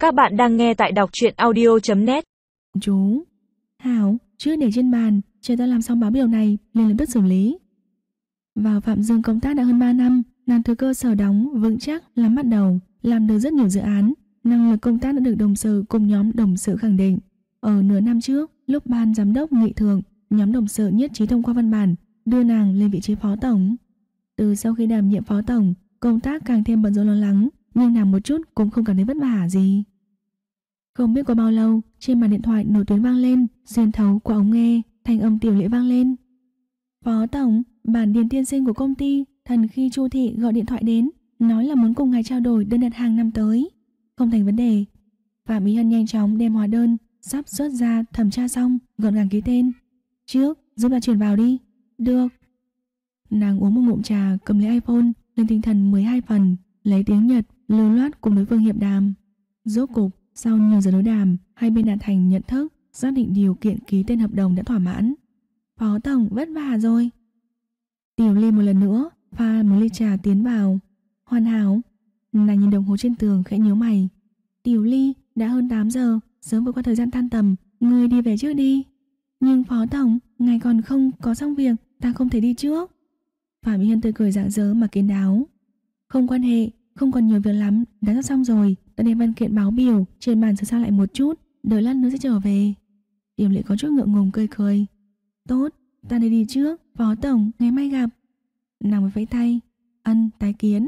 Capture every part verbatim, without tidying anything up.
Các bạn đang nghe tại đọc truyện audio chấm net. Chú Hảo, trước để trên bàn, chờ ta làm xong báo biểu này liền lập tức xử lý. Vào Phạm Dương công tác đã hơn ba năm, nàng từ cơ sở đóng vững chắc làm bắt đầu, làm được rất nhiều dự án, năng lực công tác đã được đồng sự cùng nhóm đồng sự khẳng định. Ở nửa năm trước, lúc ban giám đốc nghị thượng, nhóm đồng sự nhất trí thông qua văn bản đưa nàng lên vị trí phó tổng. Từ sau khi đảm nhiệm phó tổng, công tác càng thêm bận rộn lo lắng, nhưng nàng một chút cũng không cảm thấy vất vả gì. Không biết qua bao lâu, trên màn điện thoại nổ tuyến vang lên, xuyên thấu qua ống nghe, thanh âm Tiểu Lệ vang lên. Phó tổng, bản điền tiên sinh của công ty Thần Khi Chu Thị gọi điện thoại đến, nói là muốn cùng ngài trao đổi đơn đặt hàng năm tới. Không thành vấn đề. Phạm Ý Hân nhanh chóng đem hóa đơn sắp xuất ra thẩm tra xong, gọn gàng ký tên. Trước, giúp ta chuyển vào đi. Được. Nàng uống một ngụm trà, cầm lấy iPhone, lên tinh thần mười hai phần, lấy tiếng Nhật lưu loát cùng đối phương hiệp đàm. Rốt cục, sau nhiều giờ đối đàm, hai bên đạt thành nhận thức, xác định điều kiện ký tên hợp đồng đã thỏa mãn. Phó tổng vất vả rồi. Tiểu Ly một lần nữa pha một ly trà tiến vào. Hoàn hảo. Nàng nhìn đồng hồ trên tường khẽ nhíu mày. Tiểu Ly, đã hơn tám giờ, sớm vượt qua thời gian tan tầm, ngươi đi về trước đi. Nhưng phó tổng, ngài còn không có xong việc, ta không thể đi trước. Phạm Ý Hân tươi cười rạng rỡ mà kín đáo. Không quan hệ, không còn nhiều việc lắm, đã sắp xong rồi, ta đem văn kiện báo biểu trên bàn sửa sang lại một chút, đợi lát nữa sẽ trở về. Tiểu Lệ có chút ngượng ngùng cười cười. Tốt, ta đi đi trước, phó tổng, ngày mai gặp. Nàng mới vẫy tay, ân tái kiến.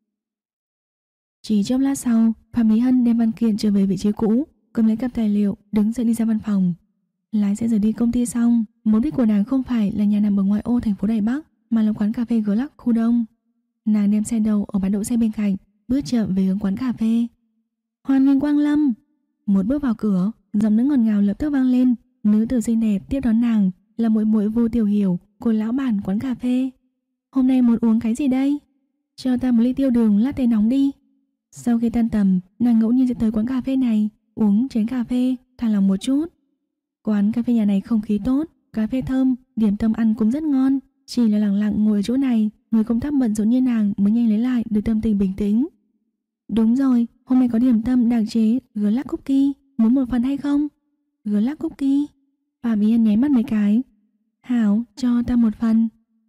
Chỉ chốc lát sau, Phạm Ý Hân đem văn kiện trở về vị trí cũ, cầm lấy cặp tài liệu, đứng dậy đi ra văn phòng. Lái xe rời đi công ty xong, mục đích của nàng không phải là nhà nằm ở ngoại ô thành phố Đài Bắc, mà là quán cà phê Glac khu đông. Nàng đem xe đầu ở bãi đỗ xe bên cạnh, bước chậm về hướng quán cà phê. Hoan nghênh quang lâm. Một bước vào cửa, giọng nữ ngọt ngào lập tức vang lên. Nữ tử xinh đẹp tiếp đón nàng là muội muội Vô Tiểu Hiểu của lão bản quán cà phê. Hôm nay muốn uống cái gì đây? Cho ta một ly tiêu đường latte nóng đi. Sau khi tan tầm, nàng ngẫu nhiên sẽ tới quán cà phê này, uống chén cà phê, thả lòng một chút. Quán cà phê nhà này không khí tốt, cà phê thơm, điểm tâm ăn cũng rất ngon. Chỉ là lặng lặng ngồi ở chỗ này, người công tác bận rộn như nàng mới nhanh lấy lại được tâm tình bình tĩnh. Đúng rồi, hôm nay có điểm tâm đặc chế Glac cookie, muốn một phần hay không? Glac cookie. Phạm Ý Hân nháy mắt mấy cái. Hảo, cho ta một phần.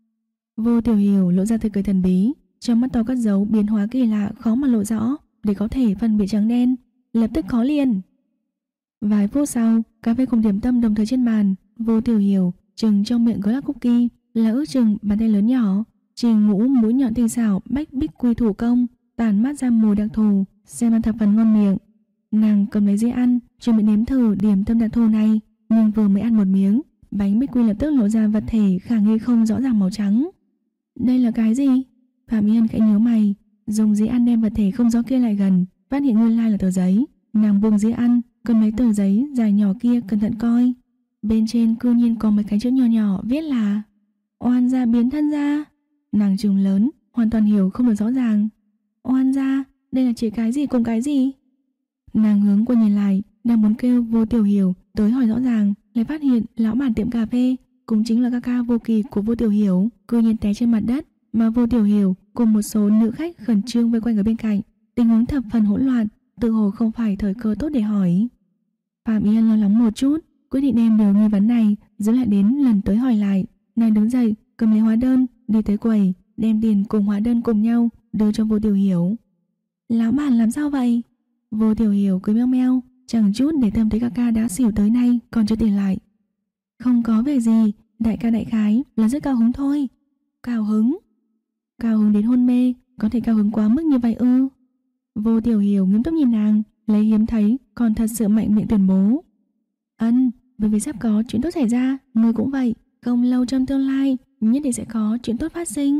Vô Tiểu Hiểu lộ ra tươi cười thần bí, trong mắt to cất dấu biến hóa kỳ lạ khó mà lộ rõ, để có thể phân biệt trắng đen. Lập tức có liền. Vài phút sau, cà phê cùng điểm tâm đồng thời trên bàn. Vô Tiểu Hiểu chừng trong miệng Glac cookie là ước chừng bàn tay lớn nhỏ, trình ngũ mũi nhọn tinh xảo bách bích quy thủ công, tản mát ra mùi đặc thù, xem ăn thập phần ngon miệng. Nàng cầm lấy dĩa ăn, chuẩn bị nếm thử điểm tâm đặc thù này, nhưng vừa mới ăn một miếng, bánh bích quy lập tức lộ ra vật thể khả nghi không rõ ràng màu trắng. Đây là cái gì? Phạm Ý Hân khẽ nhíu mày, dùng dĩa ăn đem vật thể không rõ kia lại gần, phát hiện nguyên lai là tờ giấy. Nàng buông dĩa ăn, cầm lấy tờ giấy dài nhỏ kia cẩn thận coi. Bên trên cư nhiên có mấy cái chữ nhỏ nhỏ viết là Oan gia biến thân ra. Nàng trừng lớn, hoàn toàn hiểu không được rõ ràng. Oan gia, đây là chỉ cái gì cùng cái gì? Nàng hướng qua nhìn lại, đang muốn kêu Vô Tiểu Hiểu tới hỏi rõ ràng, lại phát hiện lão bản tiệm cà phê cũng chính là ca ca Vô Kỳ của Vô Tiểu Hiểu cư nhiên té trên mặt đất, mà Vô Tiểu Hiểu cùng một số nữ khách khẩn trương vây quanh ở bên cạnh, tình huống thập phần hỗn loạn, tự hồ không phải thời cơ tốt để hỏi. Phạm Ý Hân lo lắng một chút, quyết định đem điều nghi vấn này giữ lại đến lần tới hỏi lại. Nàng đứng dậy, cầm lấy hóa đơn, đi tới quầy, đem tiền cùng hóa đơn cùng nhau đưa cho Vô Tiểu Hiểu. Lão bản làm sao vậy? Vô Tiểu Hiểu cười meo meo, chẳng chút để tâm thấy ca ca đã xỉu tới nay còn chưa tỉnh lại. Không có việc gì, đại ca đại khái là rất cao hứng thôi. Cao hứng? Cao hứng đến hôn mê, có thể cao hứng quá mức như vậy ư? Vô Tiểu Hiểu nghiêm túc nhìn nàng, lấy hiếm thấy còn thật sự mạnh miệng tuyên bố. Ân, bởi vì sắp có chuyện tốt xảy ra, ngươi cũng vậy, không lâu trong tương lai nhất định sẽ có chuyện tốt phát sinh.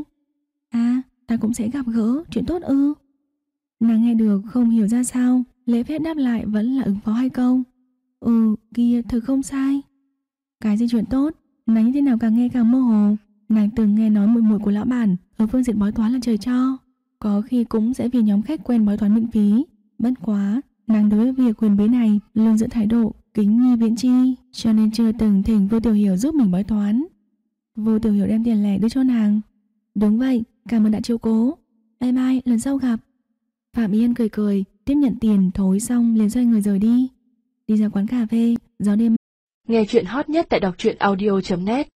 À, ta cũng sẽ gặp gỡ chuyện tốt ư? Nàng nghe được không hiểu ra sao, lễ phép đáp lại vẫn là ứng phó hai câu. Ừ, kia thực không sai. Cái gì chuyện tốt, nàng như thế nào càng nghe càng mơ hồ. Nàng từng nghe nói muội muội của lão bản ở phương diện bói toán là trời cho, có khi cũng sẽ vì nhóm khách quen bói toán miễn phí. Bất quá, nàng đối với việc quyền bí này luôn giữ thái độ kính nhi viễn chi, cho nên chưa từng thỉnh Vô Tiểu Hiểu giúp mình bói toán. Vô Tiểu Hiểu đem tiền lẻ đưa cho nàng. Đúng vậy, cảm ơn đã chiếu cố. Bye bye, lần sau gặp. Phạm Ý Hân cười cười, tiếp nhận tiền thối xong liền xoay người rời đi. Đi ra quán cà phê, gió đêm. Nghe chuyện hot nhất tại đọc truyện audio chấm net.